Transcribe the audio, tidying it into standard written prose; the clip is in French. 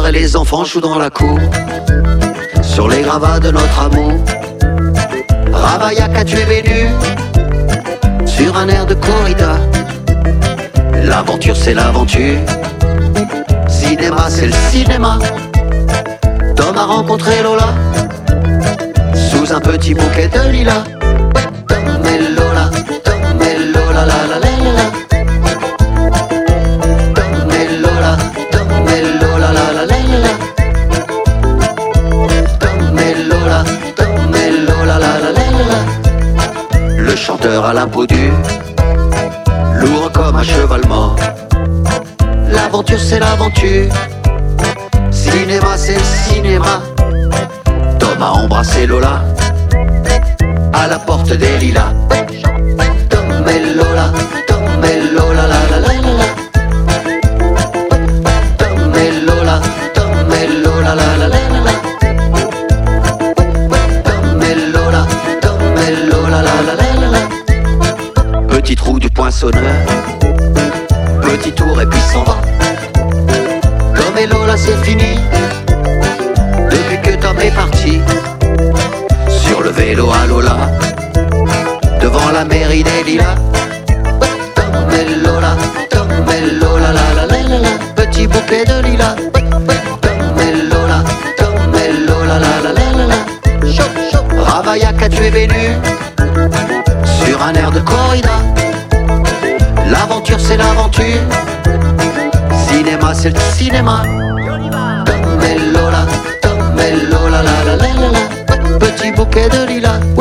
et les enfants jouent dans la cour. Sur les gravats de notre amour, Ravaillac a tué Bénu sur un air de corrida. L'aventure c'est l'aventure, cinéma c'est le cinéma. Tom a rencontré Lola sous un petit bouquet de lilas. Tom et Lola, Tom et Lola, la la la la la. Tom et Lola, Tom et Lola, la la la la la. Tom et Lola, Tom et Lola, la la la la la. Le chanteur à la peau dure, lourd comme un cheval mort. L'aventure c'est l'aventure, cinéma c'est le cinéma. Tom a embrassé Lola à la porte des lilas. Tom et Lola, Tom et Lola, la la la la la. Tom et Lola, Tom et Lola, la la la la la. Tom et Lola, Tom et Lola, la la la la la. Petit trou du poinçonneur, petit tour et puis s'en va. Tom et Lola c'est fini, depuis que Tom est parti. Sur le vélo à Lola, devant la mairie des lilas. Tom et Lola, Tom et Lola, la la la la la. Petit bouquet de lilas. Tom et Lola, Tom et Lola, la la la la la. Ravaillac a tué Bénu sur un air de corrida. L'aventure c'est l'aventure, cinéma c'est le cinéma. Tom et Lola, Tom et Lola, la la la la la. Petit bouquet de lilas.